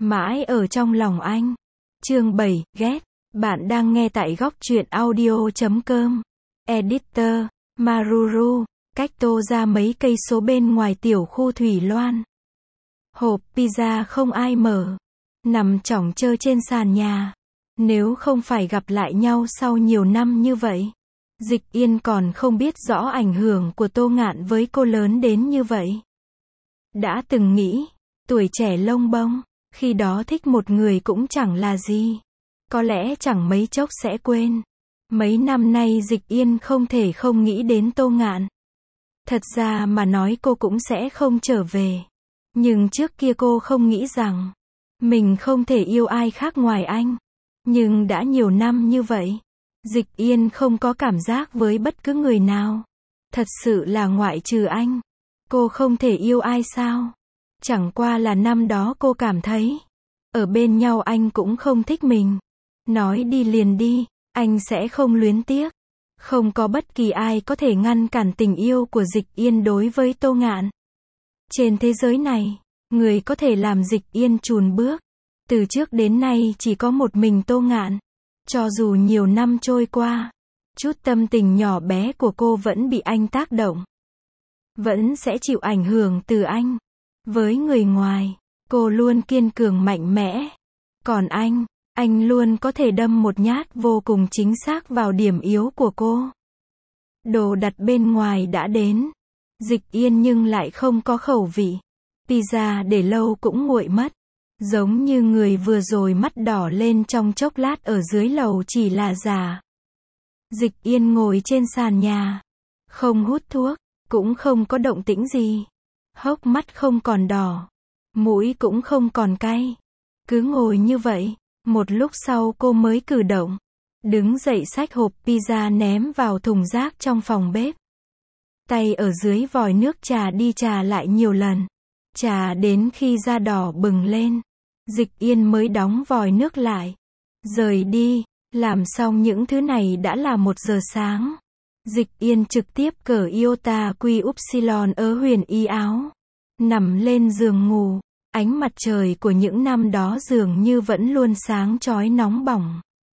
Mãi ở trong lòng anh. Chương 7, ghét. Bạn đang nghe tại góc truyện audio.com. Editor, Maruru, cách Tô ra mấy cây số bên ngoài tiểu khu Thủy Loan. Hộp pizza không ai mở. Nằm chỏng chơ trên sàn nhà. Nếu không phải gặp lại nhau sau nhiều năm như vậy, Dịch Yên còn không biết rõ ảnh hưởng của Tô Ngạn với cô lớn đến như vậy. Đã từng nghĩ, tuổi trẻ lông bông, khi đó thích một người cũng chẳng là gì. Có lẽ chẳng mấy chốc sẽ quên. Mấy năm nay Dịch Yên không thể không nghĩ đến Tô Ngạn. Thật ra mà nói cô cũng sẽ không trở về. Nhưng trước kia cô không nghĩ rằng mình không thể yêu ai khác ngoài anh. Nhưng đã nhiều năm như vậy, Dịch Yên không có cảm giác với bất cứ người nào. Thật sự là ngoại trừ anh, cô không thể yêu ai sao? Chẳng qua là năm đó cô cảm thấy, ở bên nhau anh cũng không thích mình. Nói đi liền đi, anh sẽ không luyến tiếc. Không có bất kỳ ai có thể ngăn cản tình yêu của Dịch Yên đối với Tô Ngạn. Trên thế giới này, người có thể làm Dịch Yên chùn bước. Từ trước đến nay chỉ có một mình Tô Ngạn. Cho dù nhiều năm trôi qua, chút tâm tình nhỏ bé của cô vẫn bị anh tác động. Vẫn sẽ chịu ảnh hưởng từ anh. Với người ngoài, cô luôn kiên cường mạnh mẽ. Còn anh luôn có thể đâm một nhát vô cùng chính xác vào điểm yếu của cô. Đồ đặt bên ngoài đã đến. Dịch Yên nhưng lại không có khẩu vị. Pizza để lâu cũng nguội mất. Giống như người vừa rồi mắt đỏ lên trong chốc lát ở dưới lầu chỉ là giả. Dịch Yên ngồi trên sàn nhà. Không hút thuốc, cũng không có động tĩnh gì. Hốc mắt không còn đỏ. Mũi cũng không còn cay. Cứ ngồi như vậy. Một lúc sau cô mới cử động. Đứng dậy xách hộp pizza ném vào thùng rác trong phòng bếp. Tay ở dưới vòi nước trà đi trà lại nhiều lần. Trà đến khi da đỏ bừng lên. Dịch Yên mới đóng vòi nước lại. Rời đi. Làm xong những thứ này đã là 1 giờ sáng. Dịch Yên trực tiếp cởi iota quy upsilon ớ huyền y áo. Nằm lên giường ngủ. Ánh mặt trời của những năm đó dường như vẫn luôn sáng chói nóng bỏng.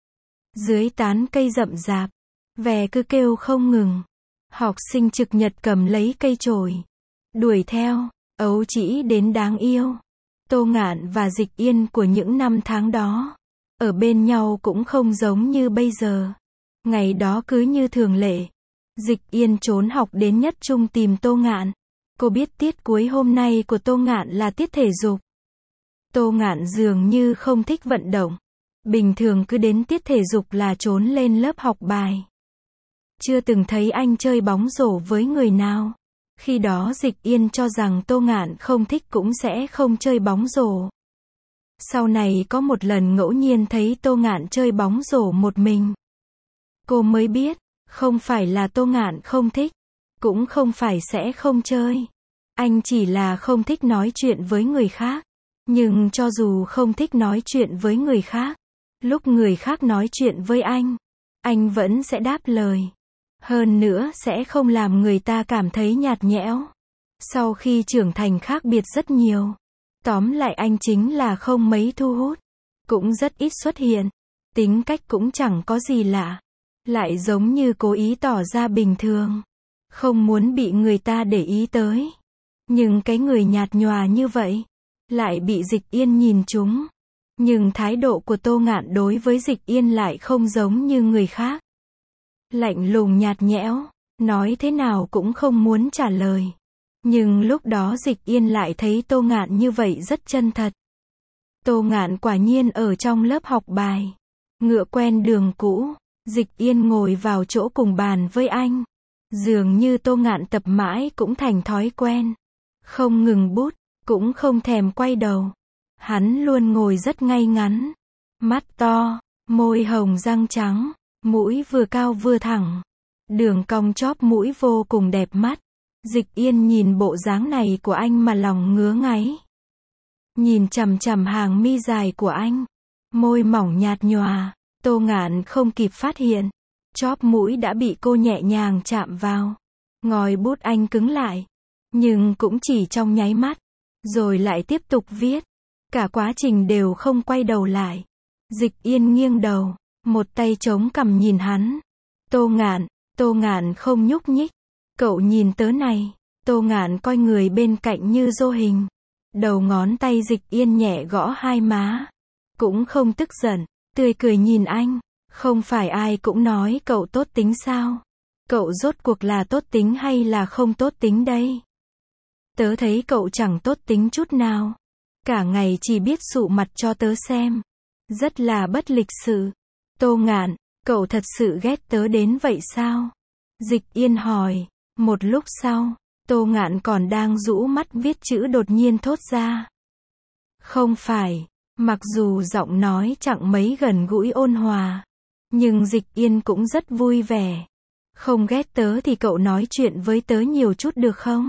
Dưới tán cây rậm rạp, ve cứ kêu không ngừng. Học sinh trực nhật cầm lấy cây chổi, đuổi theo, ấu trĩ đến đáng yêu. Tô Ngạn và Dịch Yên của những năm tháng đó, ở bên nhau cũng không giống như bây giờ. Ngày đó cứ như thường lệ, Dịch Yên trốn học đến nhất trung tìm Tô Ngạn. Cô biết tiết cuối hôm nay của Tô Ngạn là tiết thể dục. Tô Ngạn dường như không thích vận động. Bình thường cứ đến tiết thể dục là trốn lên lớp học bài. Chưa từng thấy anh chơi bóng rổ với người nào. Khi đó Dịch Yên cho rằng Tô Ngạn không thích cũng sẽ không chơi bóng rổ. Sau này có một lần ngẫu nhiên thấy Tô Ngạn chơi bóng rổ một mình. Cô mới biết, không phải là Tô Ngạn không thích. Cũng không phải sẽ không chơi. Anh chỉ là không thích nói chuyện với người khác. Nhưng cho dù không thích nói chuyện với người khác, lúc người khác nói chuyện với anh vẫn sẽ đáp lời. Hơn nữa sẽ không làm người ta cảm thấy nhạt nhẽo. Sau khi trưởng thành khác biệt rất nhiều. Tóm lại anh chính là không mấy thu hút. Cũng rất ít xuất hiện. Tính cách cũng chẳng có gì lạ. Lại giống như cố ý tỏ ra bình thường. Không muốn bị người ta để ý tới. Nhưng cái người nhạt nhòa như vậy, lại bị Dịch Yên nhìn trúng. Nhưng thái độ của Tô Ngạn đối với Dịch Yên lại không giống như người khác. Lạnh lùng nhạt nhẽo, nói thế nào cũng không muốn trả lời. Nhưng lúc đó Dịch Yên lại thấy Tô Ngạn như vậy rất chân thật. Tô Ngạn quả nhiên ở trong lớp học bài. Ngựa quen đường cũ, Dịch Yên ngồi vào chỗ cùng bàn với anh. Dường như Tô Ngạn tập mãi cũng thành thói quen. Không ngừng bút, cũng không thèm quay đầu. Hắn luôn ngồi rất ngay ngắn. Mắt to, môi hồng răng trắng, mũi vừa cao vừa thẳng. Đường cong chóp mũi vô cùng đẹp mắt. Dịch Yên nhìn bộ dáng này của anh mà lòng ngứa ngáy. Nhìn chằm chằm hàng mi dài của anh. Môi mỏng nhạt nhòa, Tô Ngạn không kịp phát hiện. Chóp mũi đã bị cô nhẹ nhàng chạm vào. Ngòi bút anh cứng lại. Nhưng cũng chỉ trong nháy mắt. Rồi lại tiếp tục viết. Cả quá trình đều không quay đầu lại. Dịch Yên nghiêng đầu, một tay chống cằm nhìn hắn. Tô Ngạn không nhúc nhích. Cậu nhìn tớ này. Tô Ngạn coi người bên cạnh như dô hình. Đầu ngón tay Dịch Yên nhẹ gõ hai má. Cũng không tức giận, tươi cười nhìn anh. Không phải ai cũng nói cậu tốt tính sao? Cậu rốt cuộc là tốt tính hay là không tốt tính đây? Tớ thấy cậu chẳng tốt tính chút nào. Cả ngày chỉ biết sụ mặt cho tớ xem. Rất là bất lịch sự. Tô Ngạn, cậu thật sự ghét tớ đến vậy sao? Dịch Yên hỏi. Một lúc sau, Tô Ngạn còn đang rũ mắt viết chữ đột nhiên thốt ra. Không phải. Mặc dù giọng nói chẳng mấy gần gũi ôn hòa, nhưng Dịch Yên cũng rất vui vẻ. Không ghét tớ thì cậu nói chuyện với tớ nhiều chút được không?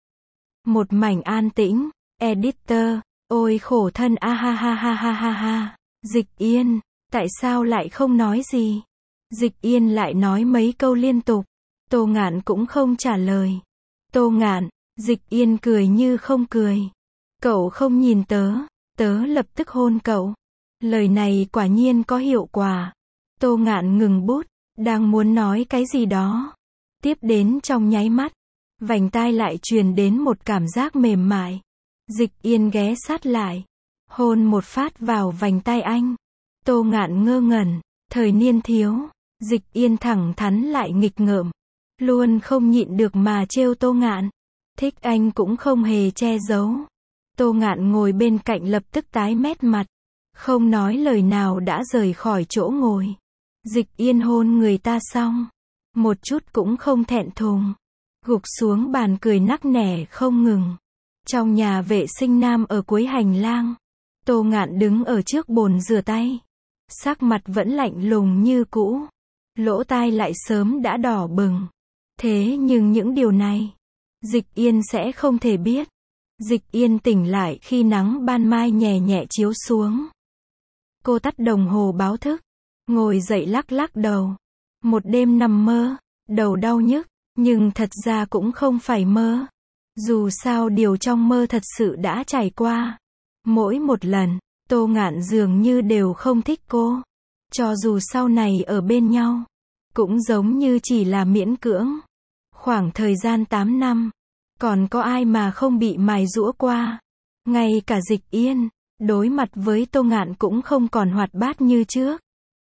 Một mảnh an tĩnh. Editor, ôi khổ thân a ha ha ha ha ha ha. Dịch Yên, tại sao lại không nói gì? Dịch Yên lại nói mấy câu liên tục. Tô Ngạn cũng không trả lời. Tô Ngạn, Dịch Yên cười như không cười. Cậu không nhìn tớ, tớ lập tức hôn cậu. Lời này quả nhiên có hiệu quả. Tô Ngạn ngừng bút, đang muốn nói cái gì đó. Tiếp đến trong nháy mắt, vành tai lại truyền đến một cảm giác mềm mại. Dịch Yên ghé sát lại, hôn một phát vào vành tai anh. Tô Ngạn ngơ ngẩn, thời niên thiếu, Dịch Yên thẳng thắn lại nghịch ngợm, luôn không nhịn được mà trêu Tô Ngạn. Thích anh cũng không hề che giấu. Tô Ngạn ngồi bên cạnh lập tức tái mét mặt, không nói lời nào đã rời khỏi chỗ ngồi. Dịch Yên hôn người ta xong, một chút cũng không thẹn thùng, gục xuống bàn cười nắc nẻ không ngừng. Trong nhà vệ sinh nam ở cuối hành lang, Tô Ngạn đứng ở trước bồn rửa tay, sắc mặt vẫn lạnh lùng như cũ, lỗ tai lại sớm đã đỏ bừng. Thế nhưng những điều này, Dịch Yên sẽ không thể biết. Dịch Yên tỉnh lại khi nắng ban mai nhẹ nhẹ chiếu xuống. Cô tắt đồng hồ báo thức, ngồi dậy lắc lắc đầu. Một đêm nằm mơ, đầu đau nhức, nhưng thật ra cũng không phải mơ. Dù sao điều trong mơ thật sự đã trải qua. Mỗi một lần, Tô Ngạn dường như đều không thích cô. Cho dù sau này ở bên nhau, cũng giống như chỉ là miễn cưỡng. Khoảng thời gian 8 năm, còn có ai mà không bị mài giũa qua. Ngay cả Dịch Yên, đối mặt với Tô Ngạn cũng không còn hoạt bát như trước.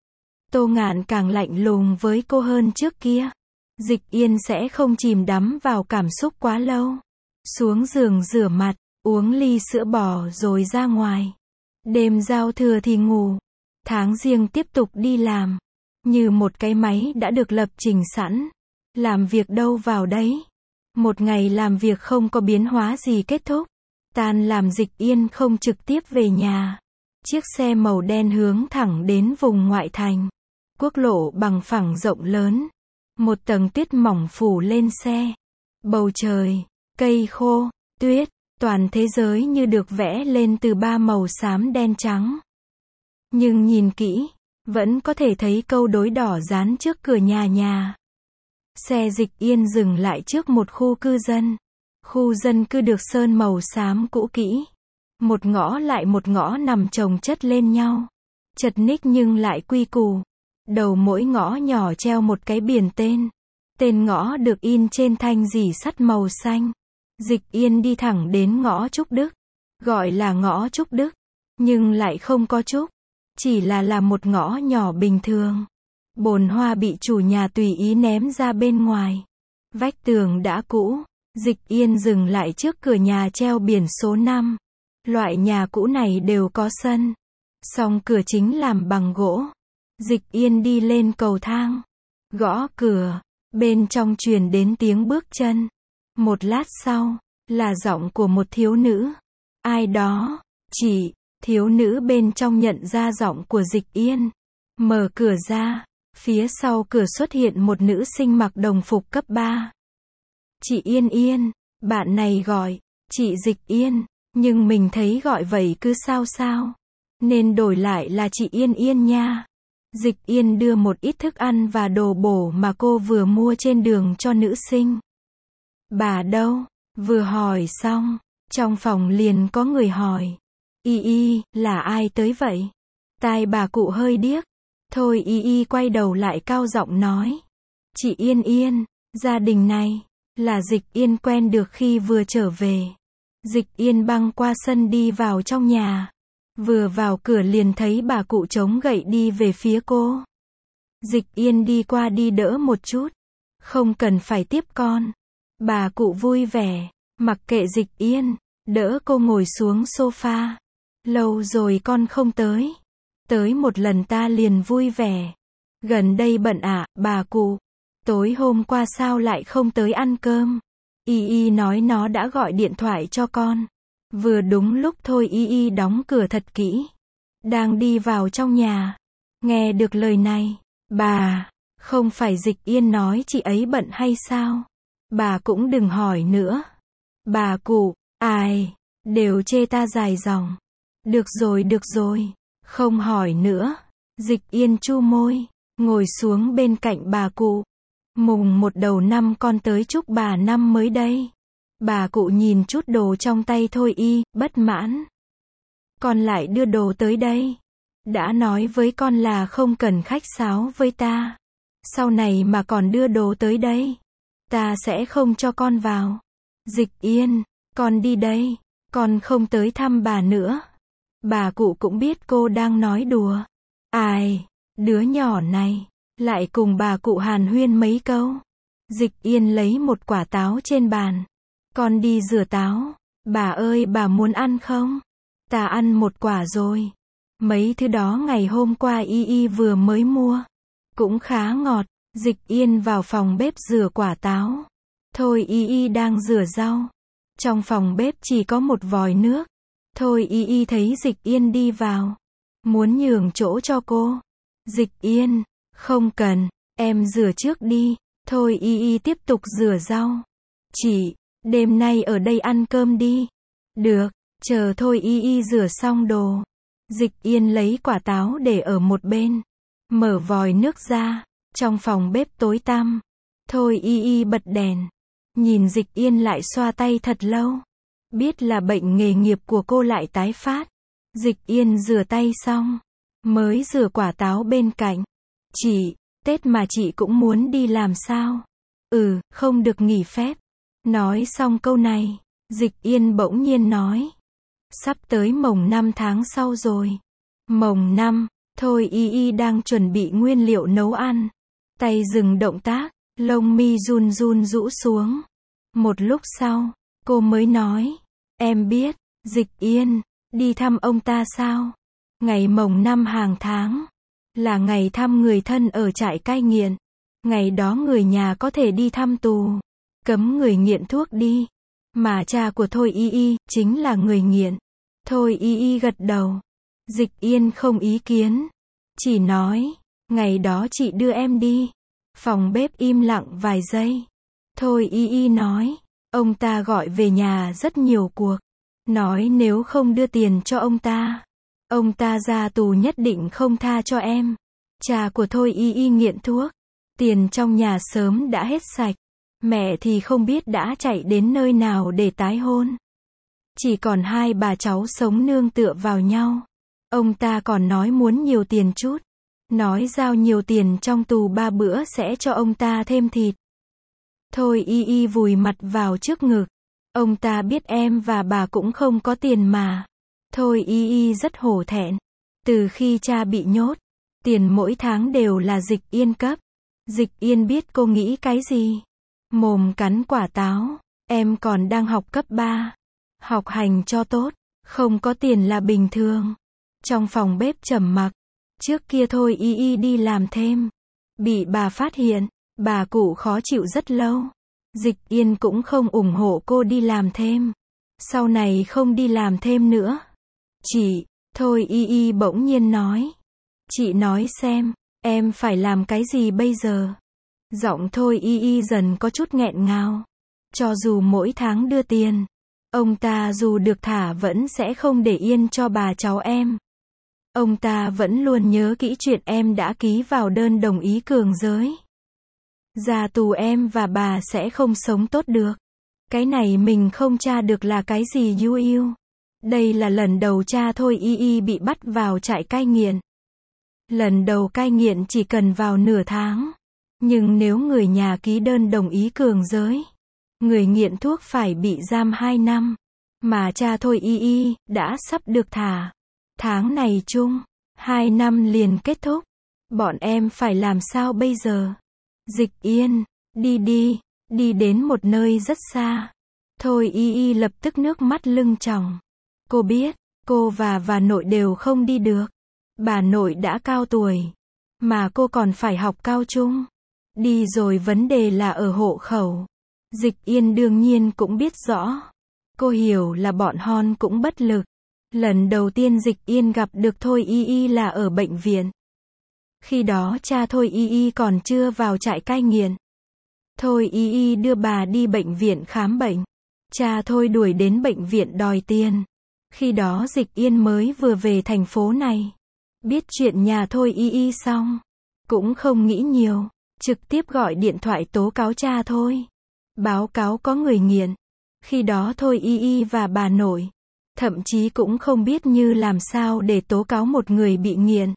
Tô Ngạn càng lạnh lùng với cô hơn trước kia. Dịch Yên sẽ không chìm đắm vào cảm xúc quá lâu. Xuống giường rửa mặt, uống ly sữa bò rồi ra ngoài. Đêm giao thừa thì ngủ. Tháng Giêng tiếp tục đi làm. Như một cái máy đã được lập trình sẵn. Làm việc đâu vào đấy. Một ngày làm việc không có biến hóa gì kết thúc. Tan làm Dịch Yên không trực tiếp về nhà. Chiếc xe màu đen hướng thẳng đến vùng ngoại thành. Quốc lộ bằng phẳng rộng lớn. Một tầng tuyết mỏng phủ lên xe. Bầu trời, cây khô, tuyết, toàn thế giới như được vẽ lên từ ba màu xám đen trắng. Nhưng nhìn kỹ, vẫn có thể thấy câu đối đỏ dán trước cửa nhà. Xe Dịch Yên dừng lại trước một khu cư dân. Khu dân cư được sơn màu xám cũ kỹ. Một ngõ lại một ngõ nằm chồng chất lên nhau. Chật ních nhưng lại quy củ. Đầu mỗi ngõ nhỏ treo một cái biển tên. Tên ngõ được in trên thanh rỉ sắt màu xanh. Dịch Yên đi thẳng đến ngõ Trúc Đức. Gọi là ngõ Trúc Đức, nhưng lại không có trúc. Chỉ là một ngõ nhỏ bình thường. Bồn hoa bị chủ nhà tùy ý ném ra bên ngoài. Vách tường đã cũ. Dịch Yên dừng lại trước cửa nhà treo biển số 5. Loại nhà cũ này đều có sân. Song cửa chính làm bằng gỗ. Dịch Yên đi lên cầu thang. Gõ cửa. Bên trong truyền đến tiếng bước chân. Một lát sau, là giọng của một thiếu nữ. Ai đó? Chị. Thiếu nữ bên trong nhận ra giọng của Dịch Yên. Mở cửa ra. Phía sau cửa xuất hiện một nữ sinh mặc đồng phục cấp 3. Chị Yên Yên, bạn này gọi, chị Dịch Yên, nhưng mình thấy gọi vậy cứ sao. Nên đổi lại là chị Yên Yên nha. Dịch Yên đưa một ít thức ăn và đồ bổ mà cô vừa mua trên đường cho nữ sinh. Bà đâu? Vừa hỏi xong, trong phòng liền có người hỏi. Y, là ai tới vậy? Tai bà cụ hơi điếc. Thôi Y quay đầu lại cao giọng nói. Chị Yên, gia đình này, là Dịch Yên quen được khi vừa trở về. Dịch Yên băng qua sân đi vào trong nhà. Vừa vào cửa liền thấy bà cụ chống gậy đi về phía cô. Dịch Yên đi qua đi đỡ một chút. Không cần phải tiếp con. Bà cụ vui vẻ, mặc kệ Dịch Yên, đỡ cô ngồi xuống sofa. Lâu rồi con không tới. Tới một lần ta liền vui vẻ. Gần đây bận ạ, bà cụ. Tối hôm qua sao lại không tới ăn cơm? Y nói nó đã gọi điện thoại cho con. Vừa đúng lúc thôi Y đóng cửa thật kỹ. Đang đi vào trong nhà. Nghe được lời này. Bà, không phải Dịch Yên nói chị ấy bận hay sao? Bà cũng đừng hỏi nữa. Bà cụ, ai, đều chê ta dài dòng. Được rồi, không hỏi nữa. Dịch Yên chu môi, ngồi xuống bên cạnh bà cụ. Mùng 1 đầu năm con tới chúc bà năm mới đây. Bà cụ nhìn chút đồ trong tay thôi bất mãn. Con lại đưa đồ tới đây. Đã nói với con là không cần khách sáo với ta. Sau này mà còn đưa đồ tới đây. Ta sẽ không cho con vào. Dịch Yên, con đi đây. Con không tới thăm bà nữa. Bà cụ cũng biết cô đang nói đùa. Ai, đứa nhỏ này, lại cùng bà cụ hàn huyên mấy câu. Dịch Yên lấy một quả táo trên bàn. Con đi rửa táo. Bà ơi, bà muốn ăn không? Ta ăn một quả rồi. Mấy thứ đó ngày hôm qua Y vừa mới mua. Cũng khá ngọt. Dịch Yên vào phòng bếp rửa quả táo. Thôi Y đang rửa rau. Trong phòng bếp chỉ có một vòi nước. Thôi Y thấy Dịch Yên đi vào. Muốn nhường chỗ cho cô. Dịch Yên, không cần, em rửa trước đi. Thôi Y tiếp tục rửa rau. Chị, đêm nay ở đây ăn cơm đi. Được, chờ thôi Y rửa xong đồ. Dịch Yên lấy quả táo để ở một bên. Mở vòi nước ra. Trong phòng bếp tối tăm. Thôi Y bật đèn. Nhìn Dịch Yên lại xoa tay thật lâu. Biết là bệnh nghề nghiệp của cô lại tái phát. Dịch Yên rửa tay xong. Mới rửa quả táo bên cạnh. Chị, Tết mà chị cũng muốn đi làm sao? Không được nghỉ phép. Nói xong câu này. Dịch Yên bỗng nhiên nói. Sắp tới mồng 5 tháng sau rồi. Mồng 5, thôi Y đang chuẩn bị nguyên liệu nấu ăn. Tay dừng động tác, lông mi run rũ xuống. Một lúc sau, cô mới nói. Em biết, Dịch Yên, đi thăm ông ta sao? Ngày mồng 5 hàng tháng. Là ngày thăm người thân ở trại cai nghiện. Ngày đó người nhà có thể đi thăm tù. Cấm người nghiện thuốc đi. Mà cha của Thôi Y chính là người nghiện. Thôi Y gật đầu. Dịch Yên không ý kiến. Chỉ nói, ngày đó chị đưa em đi. Phòng bếp im lặng vài giây. Thôi Y nói, ông ta gọi về nhà rất nhiều cuộc. Nói nếu không đưa tiền cho ông ta ra tù nhất định không tha cho em. Cha của Thôi Y nghiện thuốc. Tiền trong nhà sớm đã hết sạch. Mẹ thì không biết đã chạy đến nơi nào để tái hôn. Chỉ còn hai bà cháu sống nương tựa vào nhau. Ông ta còn nói muốn nhiều tiền chút. Nói giao nhiều tiền trong tù 3 bữa sẽ cho ông ta thêm thịt. Thôi Y vùi mặt vào trước ngực. Ông ta biết em và bà cũng không có tiền mà. Thôi Y rất hổ thẹn. Từ khi cha bị nhốt, tiền mỗi tháng đều là Dịch Yên cấp. Dịch Yên biết cô nghĩ cái gì. Mồm cắn quả táo. Em còn đang học cấp 3. Học hành cho tốt. Không có tiền là bình thường. Trong phòng bếp trầm mặc. Trước kia Thôi Y đi làm thêm. Bị bà phát hiện. Bà cụ khó chịu rất lâu. Dịch Yên cũng không ủng hộ cô đi làm thêm. Sau này không đi làm thêm nữa. Chị, Thôi Y bỗng nhiên nói. Chị nói xem, em phải làm cái gì bây giờ? Giọng Thôi Y dần có chút nghẹn ngào. Cho dù mỗi tháng đưa tiền, ông ta dù được thả vẫn sẽ không để yên cho bà cháu em. Ông ta vẫn luôn nhớ kỹ chuyện em đã ký vào đơn đồng ý cường giới. Ra tù em và bà sẽ không sống tốt được. Cái này mình không tra được là cái gì you yêu. Đây là lần đầu cha Thôi Y Y bị bắt vào trại cai nghiện. Lần đầu cai nghiện chỉ cần vào nửa tháng. Nhưng nếu người nhà ký đơn đồng ý cường giới, người nghiện thuốc phải bị giam 2 năm. Mà cha Thôi Y Y đã sắp được thả. Tháng này chung, 2 năm liền kết thúc. Bọn em phải làm sao bây giờ? Dịch Yên, đi đến một nơi rất xa. Thôi Y Y lập tức nước mắt lưng tròng. Cô biết, cô và nội đều không đi được. Bà nội đã cao tuổi, mà cô còn phải học cao trung. Đi rồi vấn đề là ở hộ khẩu. Dịch Yên đương nhiên cũng biết rõ. Cô hiểu là bọn Hon cũng bất lực. Lần đầu tiên Dịch Yên gặp được Thôi Y Y là ở bệnh viện. Khi đó cha Thôi Y Y còn chưa vào trại cai nghiện. Thôi Y Y đưa bà đi bệnh viện khám bệnh. Cha Thôi đuổi đến bệnh viện đòi tiền. Khi đó Dịch Yên mới vừa về thành phố này. Biết chuyện nhà Thôi Y Y xong, cũng không nghĩ nhiều, trực tiếp gọi điện thoại tố cáo cha Thôi. Báo cáo có người nghiện. Khi đó Thôi Y Y và bà nội, thậm chí cũng không biết như làm sao để tố cáo một người bị nghiện.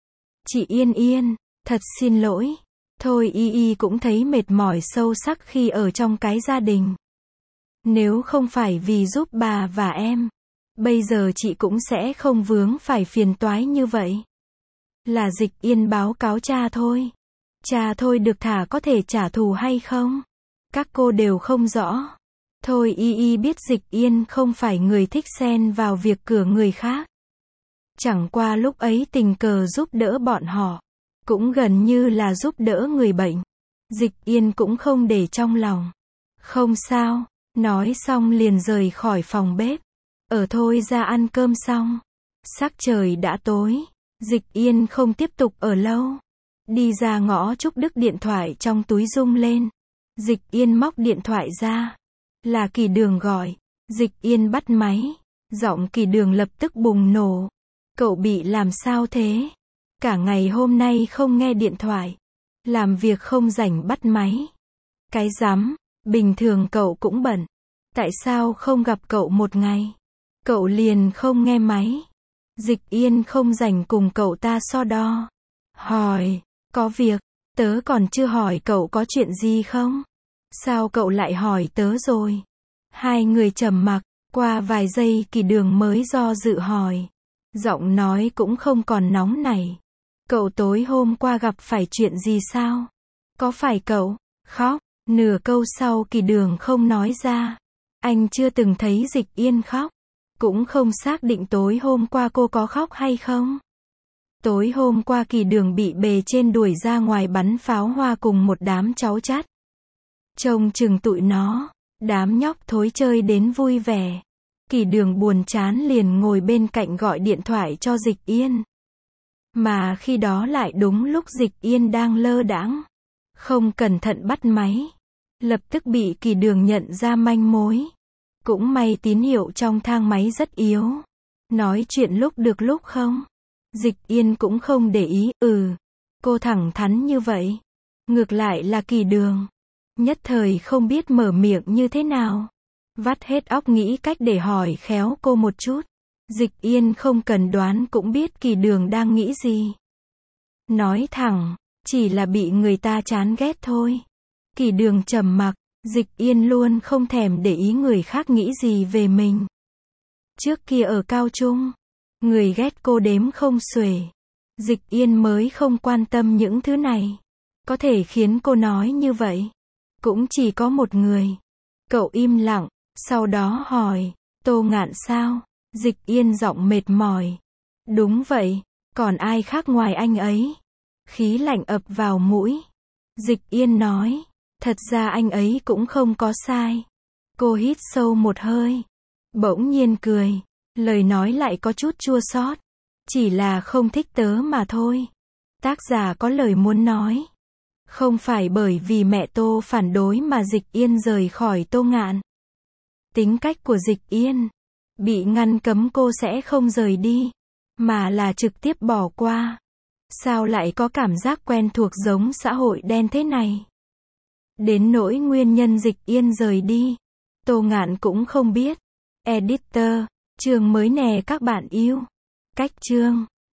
Chị Yên, thật xin lỗi. Thôi Y Y cũng thấy mệt mỏi sâu sắc khi ở trong cái gia đình. Nếu không phải vì giúp bà và em, bây giờ chị cũng sẽ không vướng phải phiền toái như vậy. Là Dịch Yên báo cáo cha Thôi. Cha Thôi được thả có thể trả thù hay không? Các cô đều không rõ. Thôi Y Y biết Dịch Yên không phải người thích xen vào việc cửa người khác. Chẳng qua lúc ấy tình cờ giúp đỡ bọn họ, cũng gần như là giúp đỡ người bệnh. Dịch Yên cũng không để trong lòng. Không sao, nói xong liền rời khỏi phòng bếp. Ở Thôi ra ăn cơm xong, sắc trời đã tối. Dịch Yên không tiếp tục ở lâu. Đi ra ngõ Trúc Đức, điện thoại trong túi rung lên. Dịch Yên móc điện thoại ra. Là Kỳ Đường gọi. Dịch Yên bắt máy. Giọng Kỳ Đường lập tức bùng nổ. Cậu bị làm sao thế? Cả ngày hôm nay không nghe điện thoại. Làm việc không rảnh bắt máy. Cái rắm, bình thường cậu cũng bận. Tại sao không gặp cậu một ngày? Cậu liền không nghe máy. Dịch Yên không rảnh cùng cậu ta so đo. Hỏi, có việc, tớ còn chưa hỏi cậu có chuyện gì không? Sao cậu lại hỏi tớ rồi? Hai người trầm mặc, qua vài giây Kỳ Đường mới do dự hỏi. Giọng nói cũng không còn nóng nảy. Cậu tối hôm qua gặp phải chuyện gì sao? Có phải cậu khóc? Nửa câu sau Kỳ Đường không nói ra. Anh chưa từng thấy Dịch Yên khóc. Cũng không xác định tối hôm qua cô có khóc hay không. Tối hôm qua Kỳ Đường bị bề trên đuổi ra ngoài bắn pháo hoa cùng một đám cháu chắt. Trông chừng tụi nó, đám nhóc thối chơi đến vui vẻ. Kỳ Đường buồn chán liền ngồi bên cạnh gọi điện thoại cho Dịch Yên. Mà khi đó lại đúng lúc Dịch Yên đang lơ đãng, không cẩn thận bắt máy. Lập tức bị Kỳ Đường nhận ra manh mối. Cũng may tín hiệu trong thang máy rất yếu. Nói chuyện lúc được lúc không. Dịch Yên cũng không để ý. Cô thẳng thắn như vậy. Ngược lại là Kỳ Đường, nhất thời không biết mở miệng như thế nào. Vắt hết óc nghĩ cách để hỏi khéo cô một chút. Dịch Yên không cần đoán cũng biết Kỳ Đường đang nghĩ gì. Nói thẳng, chỉ là bị người ta chán ghét thôi. Kỳ Đường trầm mặc. Dịch Yên luôn không thèm để ý người khác nghĩ gì về mình. Trước kia ở cao trung, người ghét cô đếm không xuể. Dịch Yên mới không quan tâm những thứ này. Có thể khiến cô nói như vậy, cũng chỉ có một người. Cậu im lặng, sau đó hỏi, Tô Ngạn sao? Dịch Yên giọng mệt mỏi. Đúng vậy, còn ai khác ngoài anh ấy? Khí lạnh ập vào mũi. Dịch Yên nói, thật ra anh ấy cũng không có sai. Cô hít sâu một hơi, bỗng nhiên cười, lời nói lại có chút chua xót. Chỉ là không thích tớ mà thôi. Tác giả có lời muốn nói. Không phải bởi vì mẹ Tô phản đối mà Dịch Yên rời khỏi Tô Ngạn. Tính cách của Dịch Yên, bị ngăn cấm cô sẽ không rời đi, mà là trực tiếp bỏ qua. Sao lại có cảm giác quen thuộc giống xã hội đen thế này? Đến nỗi nguyên nhân Dịch Yên rời đi, Tô Ngạn cũng không biết. Editor Chương mới nè các bạn yêu. Cách chương